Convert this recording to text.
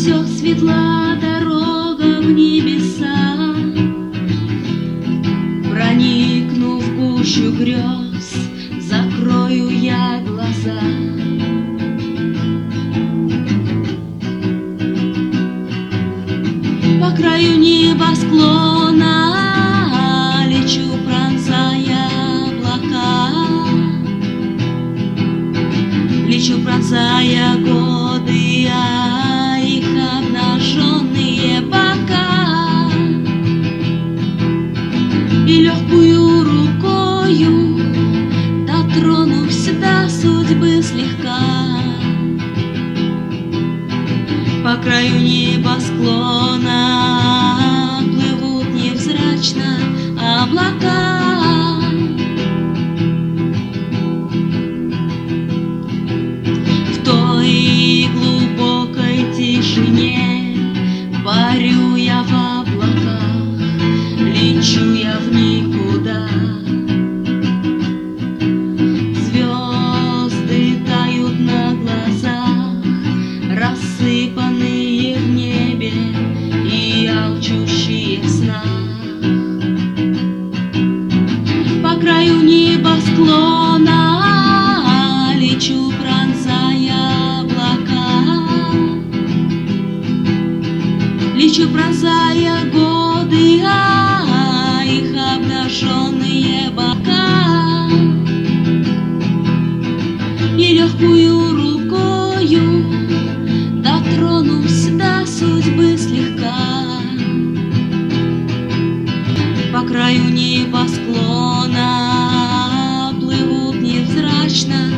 Все светла дорога в небеса, проникнув в гущу грез, закрою я глаза. По краю небосклона лечу, пронзая облака, лечу, пронзая годы, а их обнаженные бока. И легкую рукою дотронусь до судьбы слегка. По краю небосклона плывут невзрачно облака. В той глубокой тишине парю я в облаках, лечу я в никуда. Звезды тают на глазах, рассыпанные в небе и алчущие в снах. По краю небосклона лечу, пронзая облака, лечу, пронзая годы, а их обнаженные бока. И легкую рукою дотронусь до судьбы слегка. По краю небосклона плывут невзрачно